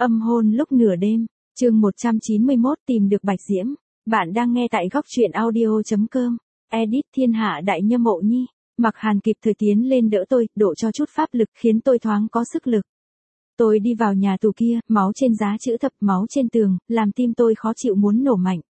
Âm hôn lúc nửa đêm, chương 191 tìm được Bạch Diễm. Bạn đang nghe tại góc truyện audio.com. Edit Thiên Hạ Đại Nhâm Mộ Nhi. Mặc Hàn kịp thời tiến lên đỡ tôi, đổ cho chút pháp lực khiến tôi thoáng có sức lực. Tôi đi vào nhà tù kia, máu trên giá chữ thập, máu trên tường, làm tim tôi khó chịu muốn nổ mạnh.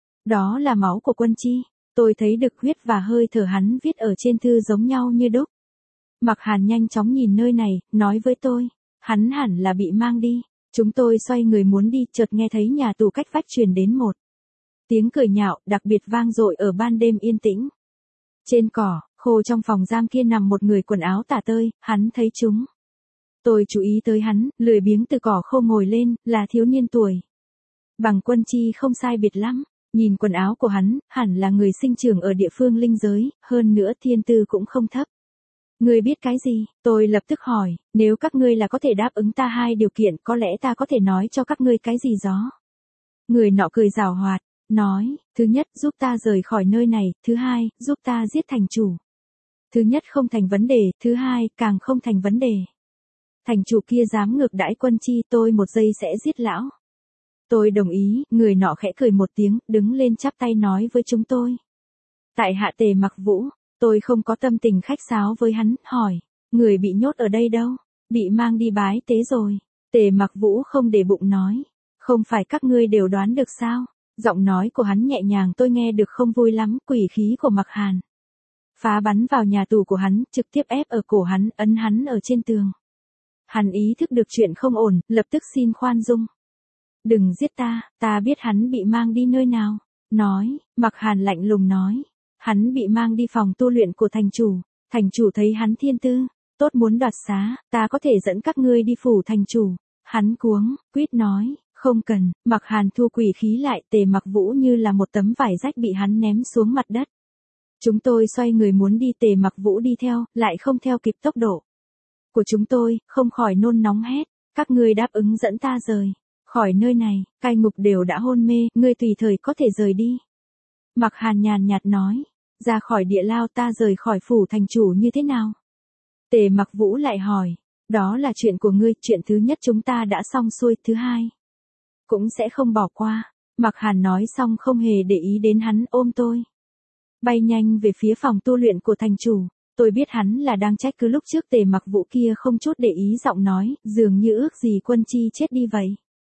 Đó là máu của Quân Chi. Tôi thấy được huyết và hơi thở hắn viết ở trên thư giống nhau như đúc. Mặc Hàn nhanh chóng nhìn nơi này, nói với tôi, hắn hẳn là bị mang đi. Chúng tôi xoay người muốn đi, chợt nghe thấy nhà tù cách vách truyền đến một tiếng cười nhạo, đặc biệt vang dội ở ban đêm yên tĩnh. Trên cỏ, khô trong phòng giam kia nằm một người quần áo tả tơi, hắn thấy chúng. Tôi chú ý tới hắn, lười biếng từ cỏ khô ngồi lên, là thiếu niên tuổi bằng Quân Chi không sai biệt lắm. Nhìn quần áo của hắn, hẳn là người sinh trưởng ở địa phương linh giới, hơn nữa thiên tư cũng không thấp. Ngươi biết cái gì? Tôi lập tức hỏi, nếu các ngươi là có thể đáp ứng ta hai điều kiện, có lẽ ta có thể nói cho các ngươi cái gì đó. Người nọ cười giảo hoạt, nói, thứ nhất, giúp ta rời khỏi nơi này, thứ hai, giúp ta giết thành chủ. Thứ nhất không thành vấn đề, thứ hai, càng không thành vấn đề. Thành chủ kia dám ngược đãi Quân Chi, tôi một giây sẽ giết lão. Tôi đồng ý, người nọ khẽ cười một tiếng, đứng lên chắp tay nói với chúng tôi. Tại hạ Tề Mặc Vũ. Tôi không có tâm tình khách sáo với hắn, hỏi, người bị nhốt ở đây đâu? Bị mang đi bái tế rồi. Tề Mặc Vũ không để bụng nói, không phải các ngươi đều đoán được sao? Giọng nói của hắn nhẹ nhàng, tôi nghe được không vui lắm, quỷ khí của Mặc Hàn phá bắn vào nhà tù của hắn, trực tiếp ép ở cổ hắn, ấn hắn ở trên tường. Hắn ý thức được chuyện không ổn, lập tức xin khoan dung. Đừng giết ta biết hắn bị mang đi nơi nào. Nói, Mặc Hàn lạnh lùng nói. Hắn bị mang đi phòng tu luyện của thành chủ thấy hắn thiên tư, tốt muốn đoạt xá, ta có thể dẫn các ngươi đi phủ thành chủ. Hắn cuống, quýt nói, không cần. Mặc Hàn thu quỷ khí lại, Tề Mặc Vũ như là một tấm vải rách bị hắn ném xuống mặt đất. Chúng tôi xoay người muốn đi, Tề Mặc Vũ đi theo, lại không theo kịp tốc độ của chúng tôi, không khỏi nôn nóng hét, các ngươi đáp ứng dẫn ta rời khỏi nơi này, cai ngục đều đã hôn mê, ngươi tùy thời có thể rời đi. Mặc Hàn nhàn nhạt nói, ra khỏi địa lao, ta rời khỏi phủ thành chủ như thế nào? Tề Mặc Vũ lại hỏi, đó là chuyện của ngươi, chuyện thứ nhất chúng ta đã xong xuôi, thứ hai cũng sẽ không bỏ qua. Mặc Hàn nói xong không hề để ý đến hắn, ôm tôi bay nhanh về phía phòng tu luyện của thành chủ. Tôi biết hắn là đang trách cứ lúc trước Tề Mặc Vũ kia không chút để ý, giọng nói, dường như ước gì Quân Chi chết đi vậy.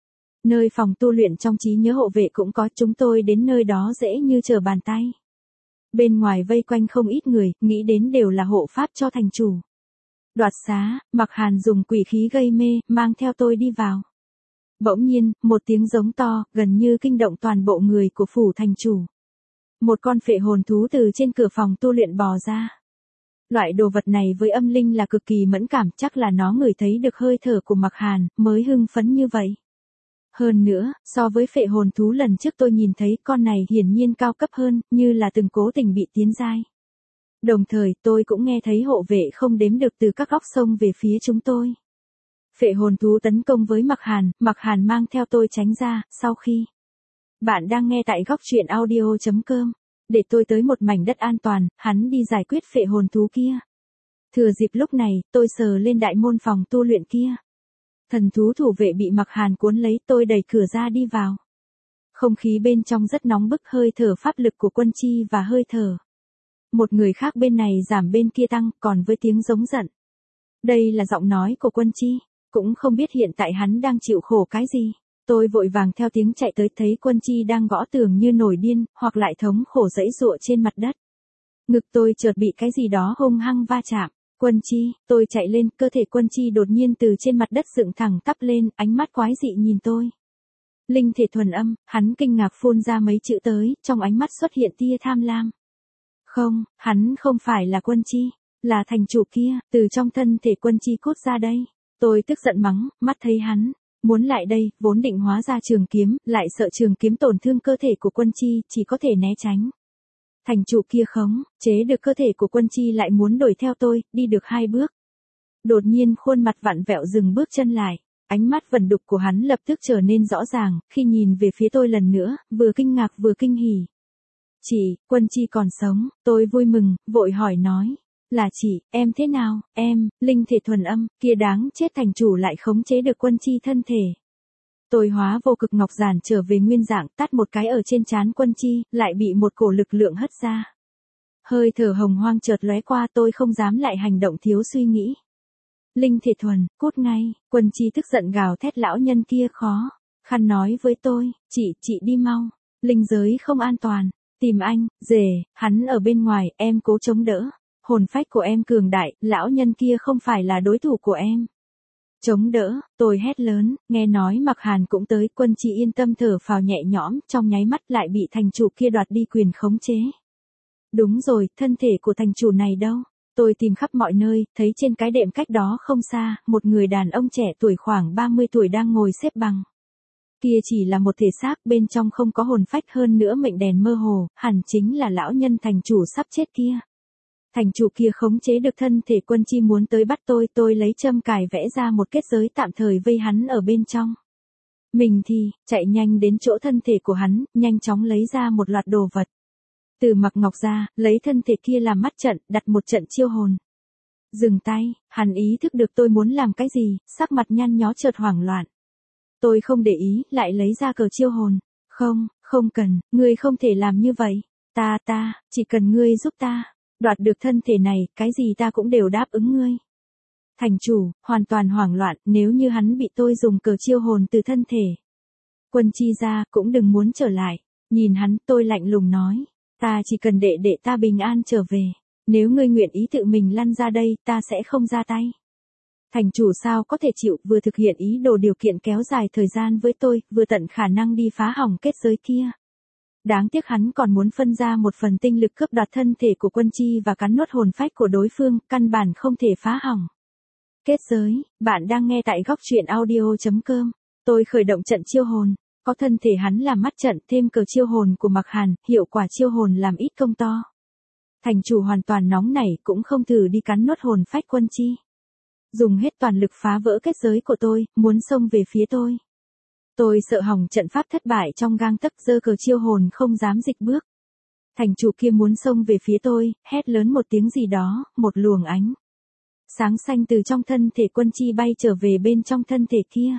Nơi phòng tu luyện trong trí nhớ hộ vệ cũng có, chúng tôi đến nơi đó dễ như trở bàn tay. Bên ngoài vây quanh không ít người, nghĩ đến đều là hộ pháp cho thành chủ. Đoạt xá, Mặc Hàn dùng quỷ khí gây mê, mang theo tôi đi vào. Bỗng nhiên, một tiếng giống to, gần như kinh động toàn bộ người của phủ thành chủ. Một con phệ hồn thú từ trên cửa phòng tu luyện bò ra. Loại đồ vật này với âm linh là cực kỳ mẫn cảm, chắc là nó ngửi thấy được hơi thở của Mặc Hàn, mới hưng phấn như vậy. Hơn nữa, so với phệ hồn thú lần trước tôi nhìn thấy, con này hiển nhiên cao cấp hơn, như là từng cố tình bị tiến giai. Đồng thời, tôi cũng nghe thấy hộ vệ không đếm được từ các góc sông về phía chúng tôi. Phệ hồn thú tấn công với Mặc Hàn mang theo tôi tránh ra, sau khi. Bạn đang nghe tại góc truyện audio.com. Để tôi tới một mảnh đất an toàn, hắn đi giải quyết phệ hồn thú kia. Thừa dịp lúc này, tôi sờ lên đại môn phòng tu luyện kia. Thần thú thủ vệ bị Mặc Hàn cuốn lấy, tôi đẩy cửa ra đi vào. Không khí bên trong rất nóng bức, hơi thở pháp lực của Quân Chi và hơi thở một người khác bên này giảm bên kia tăng, còn với tiếng giống giận. Đây là giọng nói của Quân Chi, cũng không biết hiện tại hắn đang chịu khổ cái gì. Tôi vội vàng theo tiếng chạy tới, thấy Quân Chi đang gõ tường như nổi điên, hoặc lại thống khổ giãy giụa trên mặt đất. Ngực tôi chợt bị cái gì đó hung hăng va chạm. Quân Chi, tôi chạy lên, cơ thể Quân Chi đột nhiên từ trên mặt đất dựng thẳng tắp lên, ánh mắt quái dị nhìn tôi. Linh thể thuần âm, hắn kinh ngạc phun ra mấy chữ tới, trong ánh mắt xuất hiện tia tham lam. Không, hắn không phải là Quân Chi, là thành chủ kia, từ trong thân thể Quân Chi cốt ra đây. Tôi tức giận mắng, mắt thấy hắn muốn lại đây, vốn định hóa ra trường kiếm, lại sợ trường kiếm tổn thương cơ thể của Quân Chi, chỉ có thể né tránh. Thành chủ kia khống chế được cơ thể của Quân Chi lại muốn đuổi theo tôi, đi được 2 bước. Đột nhiên khuôn mặt vặn vẹo dừng bước chân lại, ánh mắt vẩn đục của hắn lập tức trở nên rõ ràng, khi nhìn về phía tôi lần nữa, vừa kinh ngạc vừa kinh hỉ. Chị, Quân Chi còn sống, tôi vui mừng, vội hỏi nói. Là chị, em thế nào, em, linh thể thuần âm, kia đáng chết, thành chủ lại khống chế được Quân Chi thân thể. Tôi hóa vô cực ngọc giản trở về nguyên dạng, tát một cái ở trên trán Quân Chi, lại bị một cổ lực lượng hất ra. Hơi thở hồng hoang chợt lóe qua, tôi không dám lại hành động thiếu suy nghĩ. Linh Thể Thuần, cút ngay. Quân Chi tức giận gào thét, lão nhân kia khó khăn nói với tôi, chị đi mau. Linh giới không an toàn. Tìm anh, rể, hắn ở bên ngoài, em cố chống đỡ. Hồn phách của em cường đại, lão nhân kia không phải là đối thủ của em. Chống đỡ, tôi hét lớn, nghe nói Mặc Hàn cũng tới, Quân Chi yên tâm thở phào nhẹ nhõm, trong nháy mắt lại bị thành chủ kia đoạt đi quyền khống chế. Đúng rồi, thân thể của thành chủ này đâu? Tôi tìm khắp mọi nơi, thấy trên cái đệm cách đó không xa, một người đàn ông trẻ tuổi khoảng 30 tuổi đang ngồi xếp bằng. Kia chỉ là một thể xác, bên trong không có hồn phách, hơn nữa mệnh đèn mơ hồ, hẳn chính là lão nhân thành chủ sắp chết kia. Thành chủ kia khống chế được thân thể Quân Chi muốn tới bắt tôi lấy châm cài vẽ ra một kết giới tạm thời vây hắn ở bên trong. Mình thì, chạy nhanh đến chỗ thân thể của hắn, nhanh chóng lấy ra một loạt đồ vật. Từ mặc ngọc ra, lấy thân thể kia làm mắt trận, đặt một trận chiêu hồn. Dừng tay, hắn ý thức được tôi muốn làm cái gì, sắc mặt nhăn nhó chợt hoảng loạn. Tôi không để ý, lại lấy ra cờ chiêu hồn. Không cần, ngươi không thể làm như vậy. Ta, chỉ cần ngươi giúp ta. Đoạt được thân thể này, cái gì ta cũng đều đáp ứng ngươi. Thành chủ, hoàn toàn hoảng loạn, nếu như hắn bị tôi dùng cờ chiêu hồn từ thân thể. Quân Chi ra, cũng đừng muốn trở lại. Nhìn hắn, tôi lạnh lùng nói. Ta chỉ cần đệ ta bình an trở về. Nếu ngươi nguyện ý tự mình lăn ra đây, ta sẽ không ra tay. Thành chủ sao có thể chịu, vừa thực hiện ý đồ điều kiện kéo dài thời gian với tôi, vừa tận khả năng đi phá hỏng kết giới kia. Đáng tiếc hắn còn muốn phân ra một phần tinh lực cướp đoạt thân thể của Quân Chi và cắn nuốt hồn phách của đối phương, căn bản không thể phá hỏng. Kết giới, bạn đang nghe tại góc truyện audio.com. Tôi khởi động trận chiêu hồn, có thân thể hắn làm mắt trận, thêm cờ chiêu hồn của Mặc Hàn, hiệu quả chiêu hồn làm ít công to. Thành chủ hoàn toàn nóng nảy, cũng không thử đi cắn nuốt hồn phách Quân Chi. Dùng hết toàn lực phá vỡ kết giới của tôi, muốn xông về phía tôi. Tôi sợ hỏng trận pháp thất bại trong gang tấc, giơ cờ chiêu hồn không dám dịch bước. Thành chủ kia muốn xông về phía tôi, hét lớn một tiếng gì đó, một luồng ánh sáng xanh từ trong thân thể Quân Chi bay trở về bên trong thân thể kia.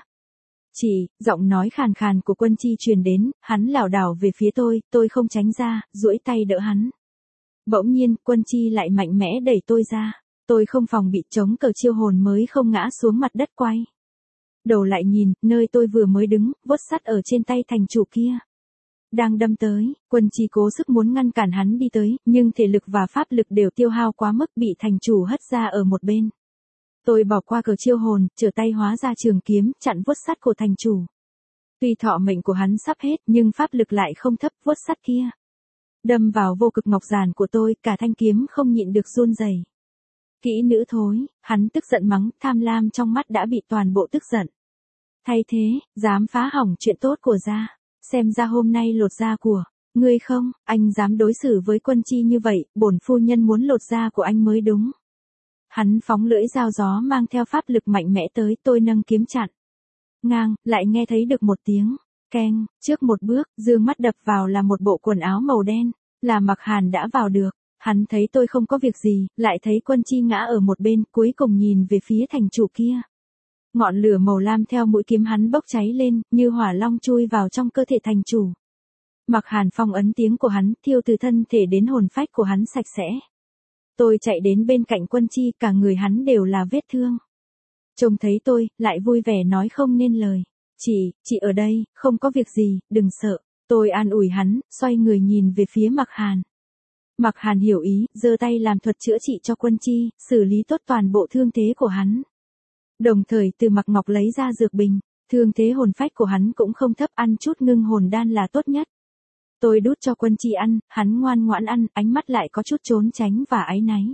Giọng nói khàn khàn của Quân Chi truyền đến, hắn lảo đảo về phía tôi không tránh ra, duỗi tay đỡ hắn. Bỗng nhiên, Quân Chi lại mạnh mẽ đẩy tôi ra. Tôi không phòng bị, chống cờ chiêu hồn mới không ngã xuống mặt đất quay. Đầu lại nhìn, nơi tôi vừa mới đứng, vuốt sắt ở trên tay thành chủ kia. Đang đâm tới, Quân Chi cố sức muốn ngăn cản hắn đi tới, nhưng thể lực và pháp lực đều tiêu hao quá mức, bị thành chủ hất ra ở một bên. Tôi bỏ qua cờ chiêu hồn, trở tay hóa ra trường kiếm, chặn vuốt sắt của thành chủ. Tuy thọ mệnh của hắn sắp hết, nhưng pháp lực lại không thấp, vuốt sắt kia đâm vào vô cực ngọc giản của tôi, cả thanh kiếm không nhịn được run rẩy. Kỹ nữ thối, hắn tức giận mắng, tham lam trong mắt đã bị toàn bộ tức giận. Thay thế, dám phá hỏng chuyện tốt của gia, xem ra hôm nay lột da của ngươi không, anh dám đối xử với Quân Chi như vậy, bổn phu nhân muốn lột da của anh mới đúng. Hắn phóng lưỡi dao gió mang theo pháp lực mạnh mẽ tới, tôi nâng kiếm chặn ngang, lại nghe thấy được một tiếng keng, trước một bước, dương mắt đập vào là một bộ quần áo màu đen, là Mặc Hàn đã vào được. Hắn thấy tôi không có việc gì, lại thấy Quân Chi ngã ở một bên, cuối cùng nhìn về phía thành chủ kia. Ngọn lửa màu lam theo mũi kiếm hắn bốc cháy lên, như hỏa long chui vào trong cơ thể thành chủ. Mặc Hàn phong ấn tiếng của hắn, thiêu từ thân thể đến hồn phách của hắn sạch sẽ. Tôi chạy đến bên cạnh Quân Chi, cả người hắn đều là vết thương. Trông thấy tôi, lại vui vẻ nói không nên lời. Chị ở đây, không có việc gì, đừng sợ. Tôi an ủi hắn, xoay người nhìn về phía Mặc Hàn. Mặc Hàn hiểu ý, giơ tay làm thuật chữa trị cho Quân Chi, xử lý tốt toàn bộ thương thế của hắn. Đồng thời từ Mặc Ngọc lấy ra dược bình, thương thế hồn phách của hắn cũng không thấp, ăn chút ngưng hồn đan là tốt nhất. Tôi đút cho Quân Chi ăn, hắn ngoan ngoãn ăn, ánh mắt lại có chút trốn tránh và áy náy.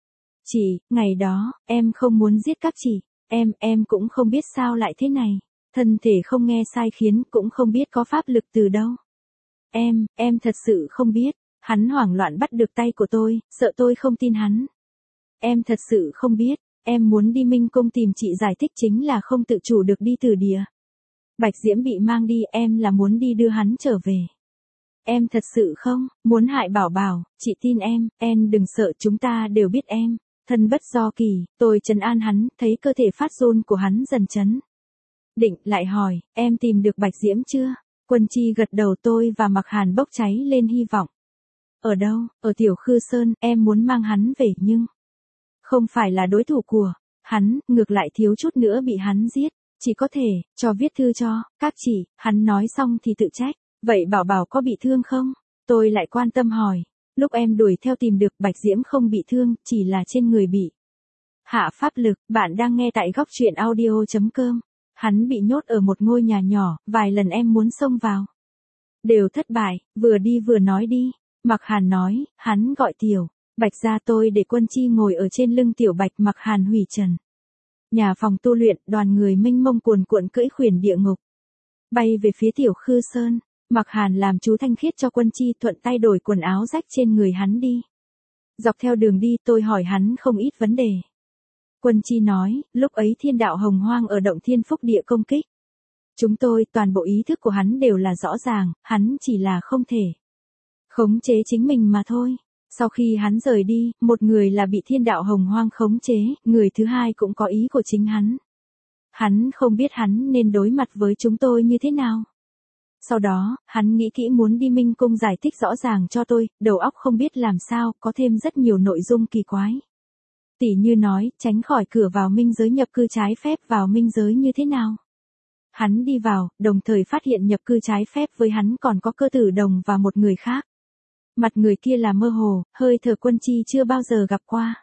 Ngày đó, em không muốn giết các chị, em cũng không biết sao lại thế này. Thân thể không nghe sai khiến, cũng không biết có pháp lực từ đâu. Em thật sự không biết. Hắn hoảng loạn bắt được tay của tôi, sợ tôi không tin hắn. Em thật sự không biết, em muốn đi Minh Cung tìm chị giải thích, chính là không tự chủ được đi Tử Địa. Bạch Diễm bị mang đi, em là muốn đi đưa hắn trở về. Em thật sự không muốn hại Bảo Bảo, chị tin em đừng sợ, chúng ta đều biết em thân bất do kỳ. Tôi trấn an hắn, thấy cơ thể phát run của hắn dần chấn định, lại hỏi, em tìm được Bạch Diễm chưa? Quân Chi gật đầu, tôi và Mạc Hàn bốc cháy lên hy vọng. Ở đâu? Ở Tiểu Khư Sơn, em muốn mang hắn về nhưng không phải là đối thủ của hắn, ngược lại thiếu chút nữa bị hắn giết. Chỉ có thể, cho viết thư cho, các chị, hắn nói xong thì tự trách. Vậy Bảo Bảo có bị thương không? Tôi lại quan tâm hỏi. Lúc em đuổi theo tìm được Bạch Diễm không bị thương, chỉ là trên người bị hạ pháp lực. Bạn đang nghe tại góc truyện audio.com. Hắn bị nhốt ở một ngôi nhà nhỏ, vài lần em muốn xông vào đều thất bại, vừa đi vừa nói đi. Mạc Hàn nói, hắn gọi Tiểu Bạch ra, tôi để Quân Chi ngồi ở trên lưng Tiểu Bạch. Mạc Hàn hủy trần nhà phòng tu luyện, đoàn người mênh mông cuồn cuộn cưỡi khuyển địa ngục bay về phía Tiểu Khư Sơn. Mạc Hàn làm chú thanh khiết cho Quân Chi, thuận tay đổi quần áo rách trên người hắn đi. Dọc theo đường đi tôi hỏi hắn không ít vấn đề. Quân Chi nói, lúc ấy thiên đạo hồng hoang ở động thiên phúc địa công kích chúng tôi, toàn bộ ý thức của hắn đều là rõ ràng, hắn chỉ là không thể khống chế chính mình mà thôi. Sau khi hắn rời đi, một người là bị thiên đạo hồng hoang khống chế, người thứ hai cũng có ý của chính hắn. Hắn không biết hắn nên đối mặt với chúng tôi như thế nào. Sau đó, hắn nghĩ kỹ muốn đi Minh Cung giải thích rõ ràng cho tôi, đầu óc không biết làm sao, có thêm rất nhiều nội dung kỳ quái. Tỉ như nói, tránh khỏi cửa vào minh giới, nhập cư trái phép vào minh giới như thế nào. Hắn đi vào, đồng thời phát hiện nhập cư trái phép với hắn còn có Cơ Tử Đồng và một người khác. Mặt người kia là mơ hồ, hơi thở Quân Chi chưa bao giờ gặp qua.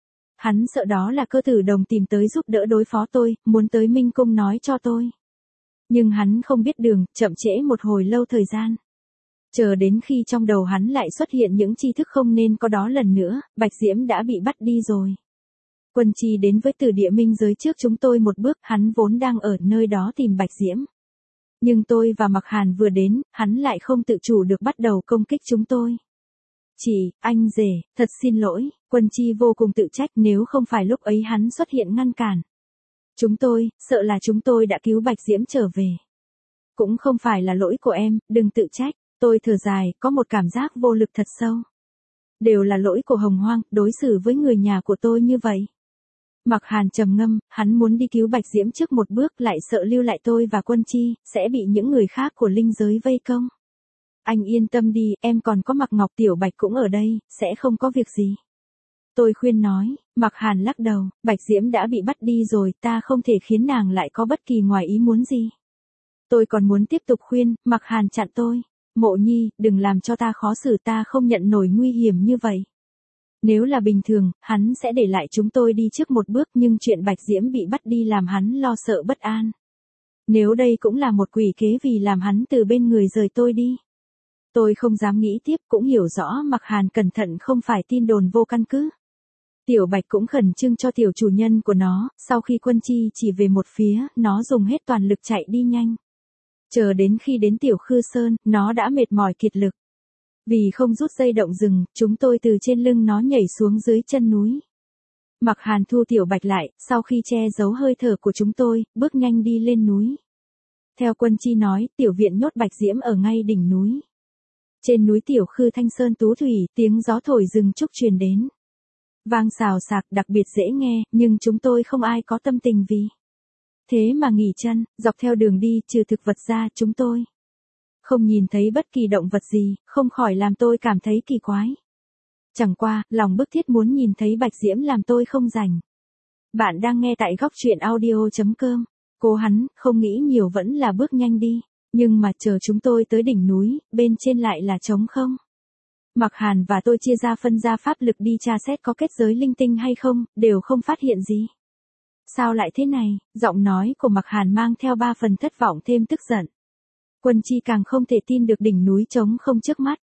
Hắn sợ đó là Cơ Tử Đồng tìm tới giúp đỡ đối phó tôi, muốn tới Minh Cung nói cho tôi. Nhưng hắn không biết đường, chậm trễ một hồi lâu thời gian. Chờ đến khi trong đầu hắn lại xuất hiện những tri thức không nên có đó lần nữa, Bạch Diễm đã bị bắt đi rồi. Quân Chi đến với Từ Địa minh giới trước chúng tôi một bước, hắn vốn đang ở nơi đó tìm Bạch Diễm. Nhưng tôi và Mạc Hàn vừa đến, hắn lại không tự chủ được bắt đầu công kích chúng tôi. Chị, anh rể, thật xin lỗi. Quân Chi vô cùng tự trách, nếu không phải lúc ấy hắn xuất hiện ngăn cản chúng tôi, sợ là chúng tôi đã cứu Bạch Diễm trở về. Cũng không phải là lỗi của em, đừng tự trách. Tôi thở dài, có một cảm giác vô lực thật sâu. Đều là lỗi của Hồng Hoang, đối xử với người nhà của tôi như vậy. Mạc Hàn trầm ngâm, hắn muốn đi cứu Bạch Diễm trước một bước, lại sợ lưu lại tôi và Quân Chi, sẽ bị những người khác của linh giới vây công. Anh yên tâm đi, em còn có Mạc Ngọc, Tiểu Bạch cũng ở đây, sẽ không có việc gì. Tôi khuyên nói. Mạc Hàn lắc đầu, Bạch Diễm đã bị bắt đi rồi, ta không thể khiến nàng lại có bất kỳ ngoài ý muốn gì. Tôi còn muốn tiếp tục khuyên, Mạc Hàn chặn tôi. Mộ Nhi, đừng làm cho ta khó xử, ta không nhận nổi nguy hiểm như vậy. Nếu là bình thường, hắn sẽ để lại chúng tôi đi trước một bước, nhưng chuyện Bạch Diễm bị bắt đi làm hắn lo sợ bất an. Nếu đây cũng là một quỷ kế vì làm hắn từ bên người rời tôi đi. Tôi không dám nghĩ tiếp, cũng hiểu rõ Mạc Hàn cẩn thận không phải tin đồn vô căn cứ. Tiểu Bạch cũng khẩn trương cho tiểu chủ nhân của nó, sau khi Quân Chi chỉ về một phía, nó dùng hết toàn lực chạy đi nhanh. Chờ đến khi đến Tiểu Khư Sơn, nó đã mệt mỏi kiệt lực. Vì không rút dây động rừng, chúng tôi từ trên lưng nó nhảy xuống dưới chân núi. Mạc Hàn thu Tiểu Bạch lại, sau khi che giấu hơi thở của chúng tôi, bước nhanh đi lên núi. Theo Quân Chi nói, tiểu viện nhốt Bạch Diễm ở ngay đỉnh núi. Trên núi Tiểu Khư Thanh Sơn Tú Thủy, tiếng gió thổi rừng trúc truyền đến. Vang xào xạc, đặc biệt dễ nghe, nhưng chúng tôi không ai có tâm tình vì thế mà nghỉ chân. Dọc theo đường đi, trừ thực vật ra, chúng tôi không nhìn thấy bất kỳ động vật gì, không khỏi làm tôi cảm thấy kỳ quái. Chẳng qua, lòng bức thiết muốn nhìn thấy Bạch Diễm làm tôi không rảnh. Bạn đang nghe tại góc truyện audio.com. Cố hắn, không nghĩ nhiều, vẫn là bước nhanh đi. Nhưng mà chờ chúng tôi tới đỉnh núi, bên trên lại là trống không. Mạc Hàn và tôi chia ra phân ra pháp lực đi tra xét có kết giới linh tinh hay không, đều không phát hiện gì. Sao lại thế này? Giọng nói của Mạc Hàn mang theo 3 phần thất vọng thêm tức giận. Quân Chi càng không thể tin được đỉnh núi trống không trước mắt.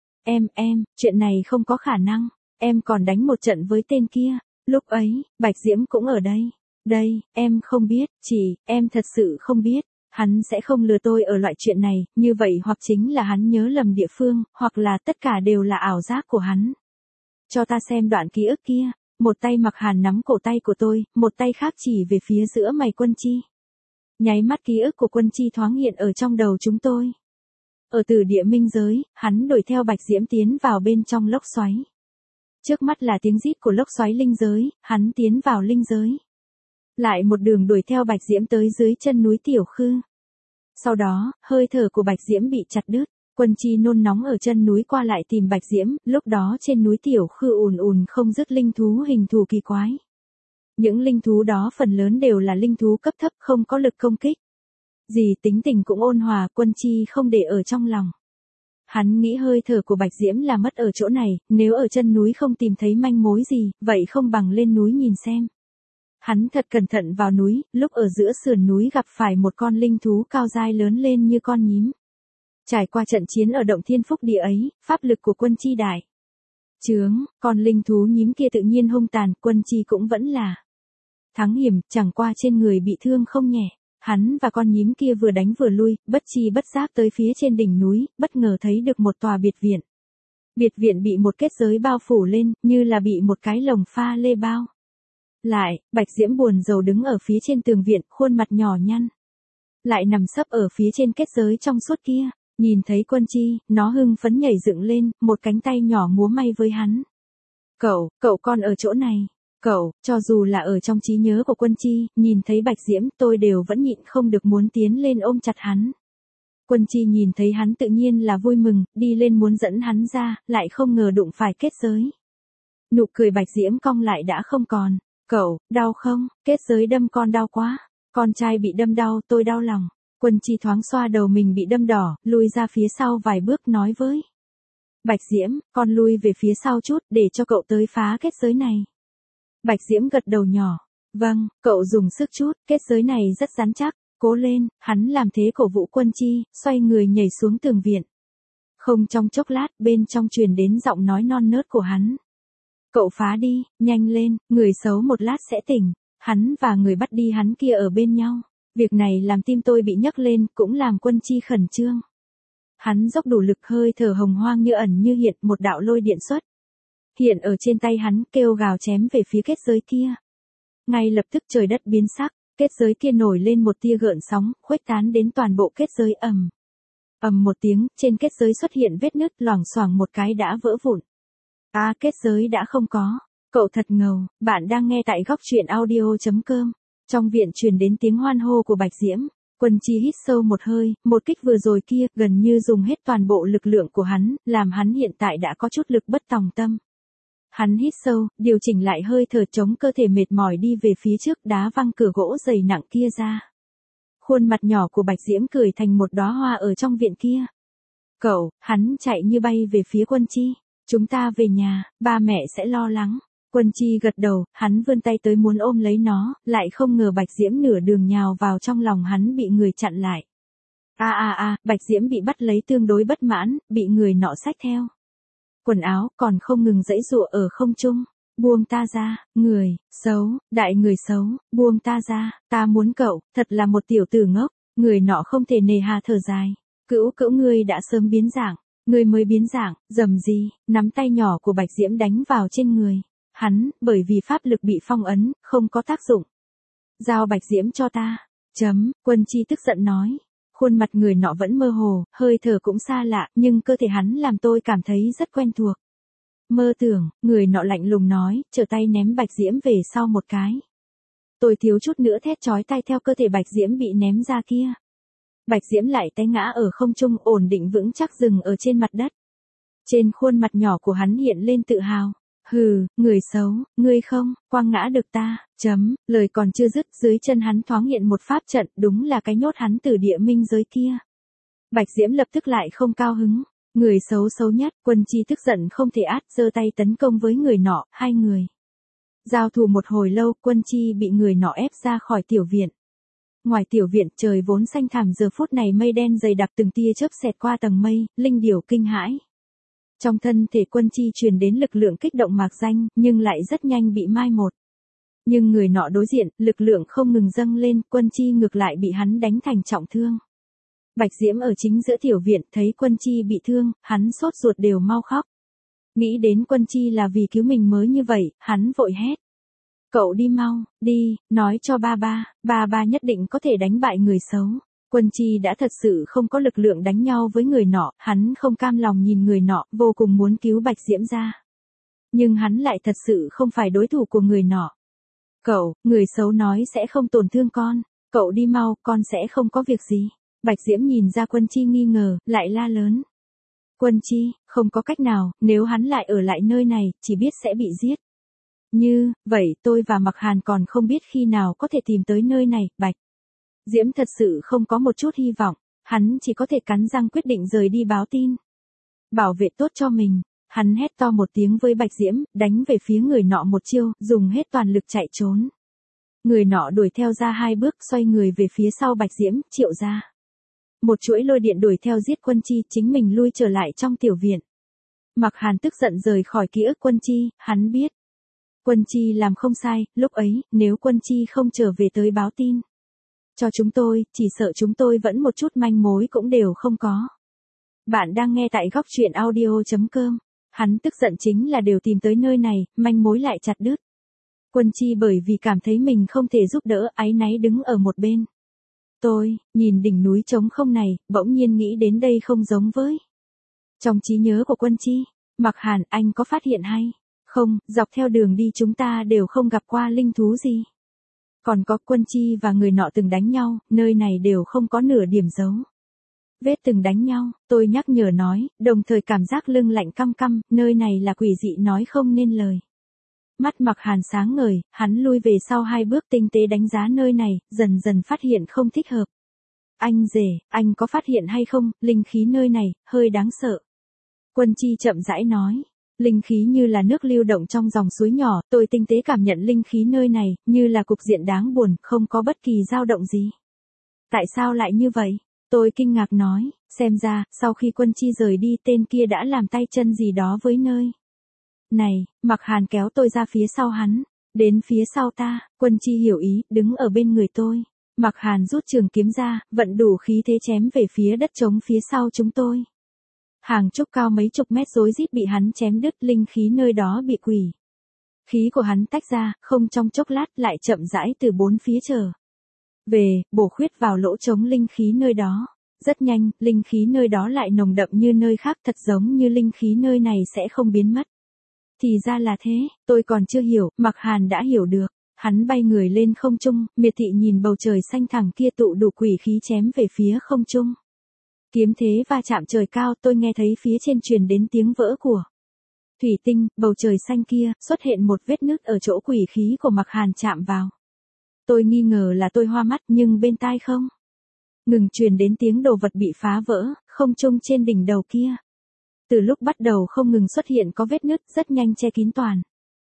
Em, chuyện này không có khả năng. Em còn đánh một trận với tên kia. Lúc ấy, Bạch Diễm cũng ở đây. Đây, em không biết, em thật sự không biết. Hắn sẽ không lừa tôi ở loại chuyện này, như vậy hoặc chính là hắn nhớ lầm địa phương, hoặc là tất cả đều là ảo giác của hắn. Cho ta xem đoạn ký ức kia. Một tay Mạc Hàn nắm cổ tay của tôi, một tay khác chỉ về phía giữa mày Quân Chi. Nháy mắt ký ức của Quân Chi thoáng hiện ở trong đầu chúng tôi. Ở Từ Địa minh giới, hắn đuổi theo Bạch Diễm tiến vào bên trong lốc xoáy. Trước mắt là tiếng rít của lốc xoáy linh giới, hắn tiến vào linh giới. lại một đường đuổi theo Bạch Diễm tới dưới chân núi Tiểu Khư. Sau đó, hơi thở của Bạch Diễm bị chặt đứt, Quân Chi nôn nóng ở chân núi qua lại tìm Bạch Diễm, lúc đó trên núi Tiểu Khư ùn ùn không dứt linh thú hình thù kỳ quái. Những linh thú đó phần lớn đều là linh thú cấp thấp không có lực công kích. Dì tính tình cũng ôn hòa, Quân Chi không để ở trong lòng. Hắn nghĩ hơi thở của Bạch Diễm là mất ở chỗ này, nếu ở chân núi không tìm thấy manh mối gì, vậy không bằng lên núi nhìn xem. Hắn thật cẩn thận vào núi, lúc ở giữa sườn núi gặp phải một con linh thú cao dai lớn lên như con nhím. Trải qua trận chiến ở động Thiên Phúc Địa ấy, pháp lực của Quân Chi đại chướng, con linh thú nhím kia tự nhiên hung tàn, Quân Chi cũng vẫn là thắng hiểm, chẳng qua trên người bị thương không nhẹ. Hắn và con nhím kia vừa đánh vừa lui, bất chi bất giác tới phía trên đỉnh núi, bất ngờ thấy được một tòa biệt viện. Biệt viện bị một kết giới bao phủ lên, như là bị một cái lồng pha lê bao lại. Bạch Diễm buồn rầu đứng ở phía trên tường viện, khuôn mặt nhỏ nhăn, lại nằm sấp ở phía trên kết giới trong suốt kia. Nhìn thấy Quân Chi, nó hưng phấn nhảy dựng lên, một cánh tay nhỏ múa may với hắn. Cậu con ở chỗ này. Cậu, cho dù là ở trong trí nhớ của Quân Chi, nhìn thấy Bạch Diễm tôi đều vẫn nhịn không được muốn tiến lên ôm chặt hắn. Quân Chi nhìn thấy hắn tự nhiên là vui mừng, đi lên muốn dẫn hắn ra, lại không ngờ đụng phải kết giới. Nụ cười Bạch Diễm cong lại đã không còn. Cậu, đau không? Kết giới đâm con đau quá. Con trai bị đâm đau, tôi đau lòng. Quân Chi thoáng xoa đầu mình bị đâm đỏ, lùi ra phía sau vài bước nói với Bạch Diễm, con lui về phía sau chút để cho cậu tới phá kết giới này. Bạch Diễm gật đầu nhỏ. Vâng, cậu dùng sức chút, kết giới này rất rắn chắc, cố lên. Hắn làm thế cổ vũ Quân Chi, xoay người nhảy xuống tường viện. Không trong chốc lát, bên trong truyền đến giọng nói non nớt của hắn. Cậu phá đi, nhanh lên, người xấu một lát sẽ tỉnh. Hắn và người bắt đi hắn kia ở bên nhau. Việc này làm tim tôi bị nhấc lên, cũng làm Quân Chi khẩn trương. Hắn dốc đủ lực, hơi thở hồng hoang như ẩn như hiện, một đạo lôi điện xuất hiện ở trên tay hắn, kêu gào chém về phía kết giới kia. Ngay lập tức trời đất biến sắc, kết giới kia nổi lên một tia gợn sóng, khuếch tán đến toàn bộ kết giới. Ầm một tiếng, trên kết giới xuất hiện vết nứt, loảng xoảng một cái đã vỡ vụn. Kết giới đã không có. Cậu thật ngầu. Bạn đang nghe tại góc truyện audio.com. Trong viện truyền đến tiếng hoan hô của Bạch Diễm. Quân Chi hít sâu một hơi, một kích vừa rồi kia gần như dùng hết toàn bộ lực lượng của hắn, làm hắn hiện tại đã có chút lực bất tòng tâm. Hắn hít sâu, điều chỉnh lại hơi thở, chống cơ thể mệt mỏi đi về phía trước, đá văng cửa gỗ dày nặng kia ra. Khuôn mặt nhỏ của Bạch Diễm cười thành một đóa hoa ở trong viện kia. Cậu, hắn chạy như bay về phía Quân Chi. Chúng ta về nhà, ba mẹ sẽ lo lắng. Quân Chi gật đầu, hắn vươn tay tới muốn ôm lấy nó, lại không ngờ Bạch Diễm nửa đường nhào vào trong lòng hắn bị người chặn lại. Bạch Diễm bị bắt lấy tương đối bất mãn, bị người nọ xách theo quần áo, còn không ngừng giãy giụa ở không trung. Buông ta ra, người xấu, đại người xấu, buông ta ra, ta muốn cậu, thật là một tiểu tử ngốc. Người nọ không thể nề hà thở dài. Cữu ngươi đã sớm biến dạng, ngươi mới biến dạng, dầm gì, nắm tay nhỏ của Bạch Diễm đánh vào trên người. Hắn, bởi vì pháp lực bị phong ấn, không có tác dụng. Giao Bạch Diễm cho ta. Quân Chi tức giận nói. Khuôn mặt người nọ vẫn mơ hồ, hơi thở cũng xa lạ, nhưng cơ thể hắn làm tôi cảm thấy rất quen thuộc. Mơ tưởng, người nọ lạnh lùng nói, trở tay ném Bạch Diễm về sau một cái. Tôi thiếu chút nữa thét chói tai theo cơ thể Bạch Diễm bị ném ra kia. Bạch Diễm lại té ngã ở không trung, ổn định vững chắc dừng ở trên mặt đất. Trên khuôn mặt nhỏ của hắn hiện lên tự hào. Hừ, người xấu, ngươi không, quăng ngã được ta. Lời còn chưa dứt, dưới chân hắn thoáng hiện một pháp trận, đúng là cái nhốt hắn từ địa minh giới kia. Bạch Diễm lập tức lại không cao hứng. Người xấu xấu nhất, Quân Chi tức giận không thể át, giơ tay tấn công với người nọ, hai người giao thủ một hồi lâu, Quân Chi bị người nọ ép ra khỏi tiểu viện. Ngoài tiểu viện, trời vốn xanh thẳm, giờ phút này mây đen dày đặc, từng tia chớp xẹt qua tầng mây, linh điểu kinh hãi. Trong thân thể Quân Chi truyền đến lực lượng kích động mạc danh, nhưng lại rất nhanh bị mai một. Nhưng người nọ đối diện, lực lượng không ngừng dâng lên, Quân Chi ngược lại bị hắn đánh thành trọng thương. Bạch Diễm ở chính giữa tiểu viện, thấy Quân Chi bị thương, hắn sốt ruột đều mau khóc. Nghĩ đến Quân Chi là vì cứu mình mới như vậy, hắn vội hét. Cậu đi mau, đi, nói cho ba nhất định có thể đánh bại người xấu. Quân Chi đã thật sự không có lực lượng đánh nhau với người nọ, hắn không cam lòng nhìn người nọ, vô cùng muốn cứu Bạch Diễm ra. Nhưng hắn lại thật sự không phải đối thủ của người nọ. Cậu, người xấu nói sẽ không tổn thương con. Cậu đi mau, con sẽ không có việc gì. Bạch Diễm nhìn ra Quân Chi nghi ngờ, lại la lớn. Quân Chi, không có cách nào, nếu hắn lại ở lại nơi này, chỉ biết sẽ bị giết. Như, vậy tôi và Mặc Hàn còn không biết khi nào có thể tìm tới nơi này, Bạch. Diễm thật sự không có một chút hy vọng, hắn chỉ có thể cắn răng quyết định rời đi báo tin. Bảo vệ tốt cho mình, hắn hét to một tiếng với Bạch Diễm, đánh về phía người nọ một chiêu, dùng hết toàn lực chạy trốn. Người nọ đuổi theo ra 2 bước, xoay người về phía sau Bạch Diễm, Triệu ra. Một chuỗi lôi điện đuổi theo giết Quân Chi, chính mình lui trở lại trong tiểu viện. Mặc Hàn tức giận rời khỏi ký ức Quân Chi, hắn biết. Quân Chi làm không sai, lúc ấy, nếu Quân Chi không trở về tới báo tin cho chúng tôi, chỉ sợ chúng tôi vẫn một chút manh mối cũng đều không có. Bạn đang nghe tại góc truyện audio.com. Hắn tức giận chính là đều tìm tới nơi này, manh mối lại chặt đứt. Quân Chi bởi vì cảm thấy mình không thể giúp đỡ, áy náy đứng ở một bên. Tôi, nhìn đỉnh núi trống không này, bỗng nhiên nghĩ đến đây không giống với. Trong trí nhớ của Quân Chi, Mặc Hàn, anh có phát hiện hay không, dọc theo đường đi chúng ta đều không gặp qua linh thú gì. Còn có Quân Chi và người nọ từng đánh nhau, nơi này đều không có nửa điểm dấu vết từng đánh nhau, tôi nhắc nhở nói, đồng thời cảm giác lưng lạnh căm căm, nơi này là quỷ dị nói không nên lời. Mắt Mặc Hàn sáng ngời, hắn lui về sau 2 bước tinh tế đánh giá nơi này, dần dần phát hiện không thích hợp. Anh rể, anh có phát hiện hay không, linh khí nơi này, hơi đáng sợ. Quân Chi chậm rãi nói, linh khí như là nước lưu động trong dòng suối nhỏ, tôi tinh tế cảm nhận linh khí nơi này, như là cục diện đáng buồn, không có bất kỳ dao động gì. Tại sao lại như vậy? Tôi kinh ngạc nói, xem ra, sau khi Quân Chi rời đi tên kia đã làm tay chân gì đó với nơi này. Mặc Hàn kéo tôi ra phía sau hắn, đến phía sau ta, Quân Chi hiểu ý, đứng ở bên người tôi. Mặc Hàn rút trường kiếm ra, vận đủ khí thế chém về phía đất trống phía sau chúng tôi. Hàng trúc cao mấy chục mét rối rít bị hắn chém đứt, linh khí nơi đó bị quỷ khí của hắn tách ra, không trong chốc lát lại chậm rãi từ 4 phía trở về, bổ khuyết vào lỗ trống linh khí nơi đó. Rất nhanh, linh khí nơi đó lại nồng đậm như nơi khác, thật giống như linh khí nơi này sẽ không biến mất. Thì ra là thế, tôi còn chưa hiểu, Mặc Hàn đã hiểu được. Hắn bay người lên không trung, miệt thị nhìn bầu trời xanh thẳm kia tụ đủ quỷ khí chém về phía không trung. Kiếm thế va chạm trời cao, tôi nghe thấy phía trên truyền đến tiếng vỡ của thủy tinh, bầu trời xanh kia, xuất hiện một vết nứt ở chỗ quỷ khí của Mặc Hàn chạm vào. Tôi nghi ngờ là tôi hoa mắt, nhưng bên tai không ngừng truyền đến tiếng đồ vật bị phá vỡ, không trung trên đỉnh đầu kia. Từ lúc bắt đầu không ngừng xuất hiện có vết nứt, rất nhanh che kín toàn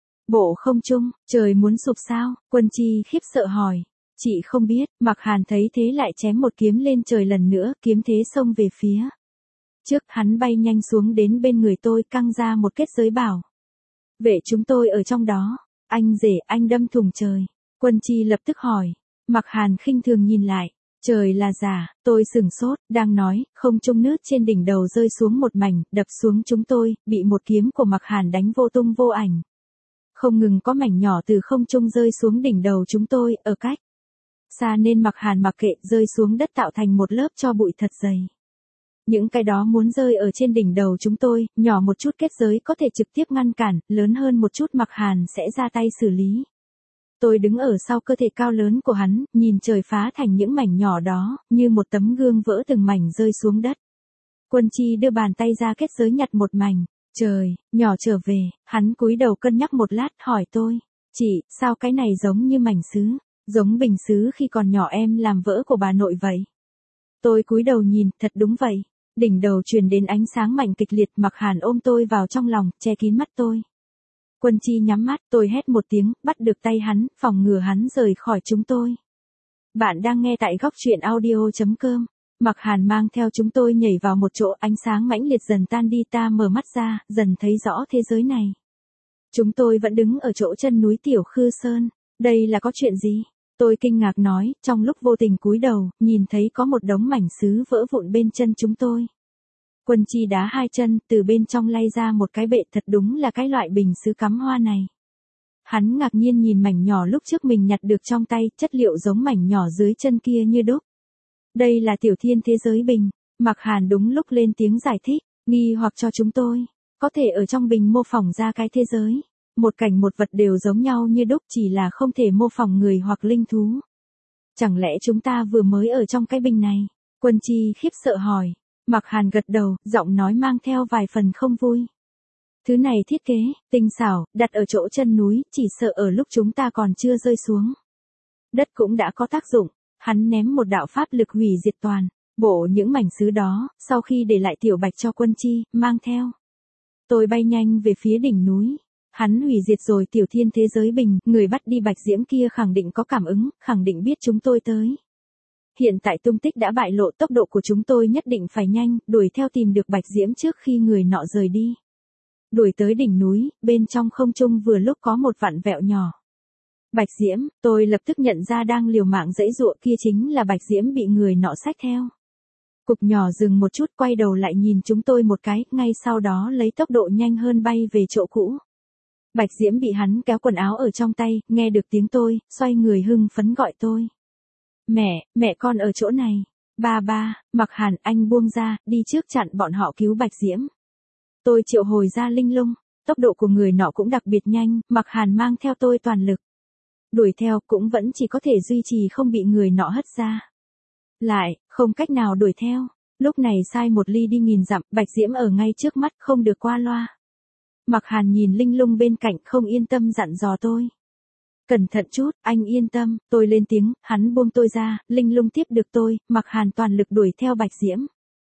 bộ không trung. Trời muốn sụp sao? Quân Chi khiếp sợ hỏi. Chị không biết. Mặc Hàn thấy thế lại chém một kiếm lên trời lần nữa, kiếm thế xông về phía trước. Hắn bay nhanh xuống đến bên người tôi, căng ra một kết giới bảo vệ chúng tôi ở trong đó. Anh rể, anh đâm thủng trời. Quân Chi lập tức hỏi. Mặc Hàn khinh thường nhìn lại. Trời là giả. Tôi sửng sốt, đang nói, không trung nước trên đỉnh đầu rơi xuống một mảnh, đập xuống chúng tôi, bị một kiếm của Mặc Hàn đánh vô tung vô ảnh. Không ngừng có mảnh nhỏ từ không trung rơi xuống đỉnh đầu chúng tôi, ở cách xa nên Mặc Hàn mặc kệ, rơi xuống đất tạo thành một lớp tro bụi thật dày. Những cái đó muốn rơi ở trên đỉnh đầu chúng tôi, nhỏ một chút kết giới có thể trực tiếp ngăn cản, lớn hơn một chút Mặc Hàn sẽ ra tay xử lý. Tôi đứng ở sau cơ thể cao lớn của hắn, nhìn trời phá thành những mảnh nhỏ đó, như một tấm gương vỡ từng mảnh rơi xuống đất. Quân Chi đưa bàn tay ra kết giới nhặt một mảnh. Trời, nhỏ trở về, hắn cúi đầu cân nhắc một lát, hỏi tôi. Chị, sao cái này giống như mảnh sứ, giống bình sứ khi còn nhỏ em làm vỡ của bà nội vậy? Tôi cúi đầu nhìn, thật đúng vậy. Đỉnh đầu truyền đến ánh sáng mạnh kịch liệt, Mặc Hàn ôm tôi vào trong lòng, che kín mắt tôi. Quân Chi nhắm mắt, tôi hét một tiếng, bắt được tay hắn, phòng ngừa hắn rời khỏi chúng tôi. Bạn đang nghe tại góc truyện audio.com. Mặc Hàn mang theo chúng tôi nhảy vào một chỗ, ánh sáng mãnh liệt dần tan đi, ta mở mắt ra, dần thấy rõ thế giới này. Chúng tôi vẫn đứng ở chỗ chân núi Tiểu Khư Sơn. Đây là có chuyện gì? Tôi kinh ngạc nói, trong lúc vô tình cúi đầu, nhìn thấy có một đống mảnh sứ vỡ vụn bên chân chúng tôi. Quân Chi đá 2 chân, từ bên trong lay ra một cái bệ, thật đúng là cái loại bình sứ cắm hoa này. Hắn ngạc nhiên nhìn mảnh nhỏ lúc trước mình nhặt được trong tay, chất liệu giống mảnh nhỏ dưới chân kia như đúc. Đây là tiểu thiên thế giới bình. Mặc Hàn đúng lúc lên tiếng giải thích, nghi hoặc cho chúng tôi. Có thể ở trong bình mô phỏng ra cái thế giới. một cảnh một vật đều giống nhau như đúc, chỉ là không thể mô phỏng người hoặc linh thú. Chẳng lẽ chúng ta vừa mới ở trong cái bình này? Quân Chi khiếp sợ hỏi. Mạc Hàn gật đầu, giọng nói mang theo vài phần không vui. Thứ này thiết kế, tinh xảo, đặt ở chỗ chân núi, chỉ sợ ở lúc chúng ta còn chưa rơi xuống. Đất cũng đã có tác dụng, hắn ném một đạo pháp lực hủy diệt toàn bộ những mảnh sứ đó, sau khi để lại tiểu bạch cho Quân Chi, mang theo. Tôi bay nhanh về phía đỉnh núi. Hắn hủy diệt rồi tiểu thiên thế giới bình, người bắt đi bạch diễm kia khẳng định có cảm ứng, khẳng định biết chúng tôi tới. Hiện tại tung tích đã bại lộ, tốc độ của chúng tôi nhất định phải nhanh, đuổi theo tìm được bạch diễm trước khi người nọ rời đi. Đuổi tới đỉnh núi, bên trong không trung vừa lúc có một vặn vẹo nhỏ. Bạch diễm, tôi lập tức nhận ra đang liều mạng giãy giụa kia chính là bạch diễm bị người nọ xách theo. Cục nhỏ dừng một chút, quay đầu lại nhìn chúng tôi một cái, ngay sau đó lấy tốc độ nhanh hơn bay về chỗ cũ. Bạch diễm bị hắn kéo quần áo ở trong tay, nghe được tiếng tôi, xoay người hưng phấn gọi tôi. Mẹ con ở chỗ này. Ba, Mạc Hàn, anh buông ra, đi trước chặn bọn họ cứu bạch diễm. Tôi triệu hồi ra linh lung, tốc độ của người nọ cũng đặc biệt nhanh, Mạc Hàn mang theo tôi toàn lực. Đuổi theo cũng vẫn chỉ có thể duy trì không bị người nọ hất ra. Lại, không cách nào đuổi theo, lúc này sai một ly đi nghìn dặm, bạch diễm ở ngay trước mắt, không được qua loa. Mạc Hàn nhìn linh lung bên cạnh không yên tâm dặn dò tôi. Cẩn thận chút, anh yên tâm, tôi lên tiếng, hắn buông tôi ra, linh lung tiếp được tôi, Mạc Hàn toàn lực đuổi theo bạch diễm.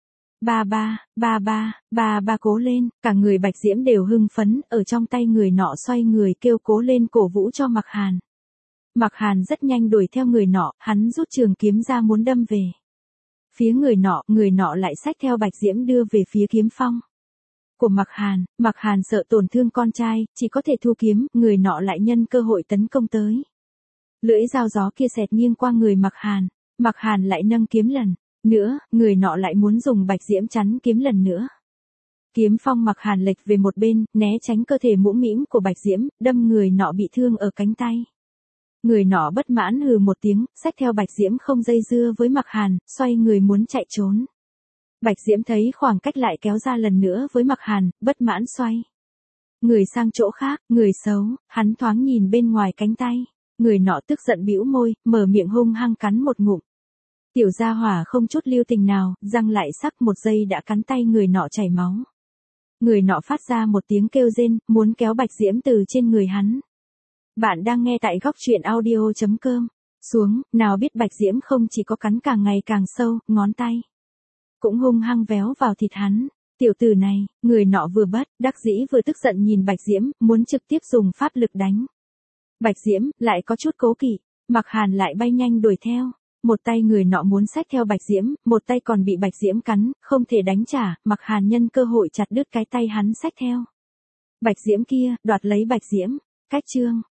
Ba cố lên, cả người bạch diễm đều hưng phấn, ở trong tay người nọ xoay người kêu cố lên cổ vũ cho Mạc Hàn. Mạc Hàn rất nhanh đuổi theo người nọ, hắn rút trường kiếm ra muốn đâm về phía người nọ lại xách theo bạch diễm đưa về phía kiếm phong của Mạc Hàn sợ tổn thương con trai, chỉ có thể thu kiếm, người nọ lại nhân cơ hội tấn công tới. Lưỡi dao gió kia xẹt nghiêng qua người Mạc Hàn lại nâng kiếm lần nữa, người nọ lại muốn dùng bạch diễm chắn kiếm lần nữa. Kiếm phong Mạc Hàn lệch về một bên, né tránh cơ thể mũm mĩm của bạch diễm, đâm người nọ bị thương ở cánh tay. Người nọ bất mãn hừ một tiếng, xách theo bạch diễm không dây dưa với Mạc Hàn, xoay người muốn chạy trốn. Bạch diễm thấy khoảng cách lại kéo ra lần nữa với Mạc Hàn, bất mãn xoay người sang chỗ khác, người xấu, hắn thoáng nhìn bên ngoài cánh tay. Người nọ tức giận bĩu môi, mở miệng hung hăng cắn một ngụm. Tiểu gia hỏa không chút lưu tình nào, răng lại sắc, một giây đã cắn tay người nọ chảy máu. Người nọ phát ra một tiếng kêu rên, muốn kéo bạch diễm từ trên người hắn. Bạn đang nghe tại góc truyện audio.com. Xuống, nào biết bạch diễm không chỉ có cắn càng ngày càng sâu, ngón tay cũng hung hăng véo vào thịt hắn. Tiểu tử này, người nọ vừa bất đắc dĩ vừa tức giận nhìn bạch diễm, muốn trực tiếp dùng pháp lực đánh. Bạch diễm, lại có chút cố kỵ, Mạc Hàn lại bay nhanh đuổi theo. Một tay người nọ muốn xách theo bạch diễm, một tay còn bị bạch diễm cắn, không thể đánh trả, Mạc Hàn nhân cơ hội chặt đứt cái tay hắn xách theo bạch diễm kia, đoạt lấy bạch diễm. Cách chương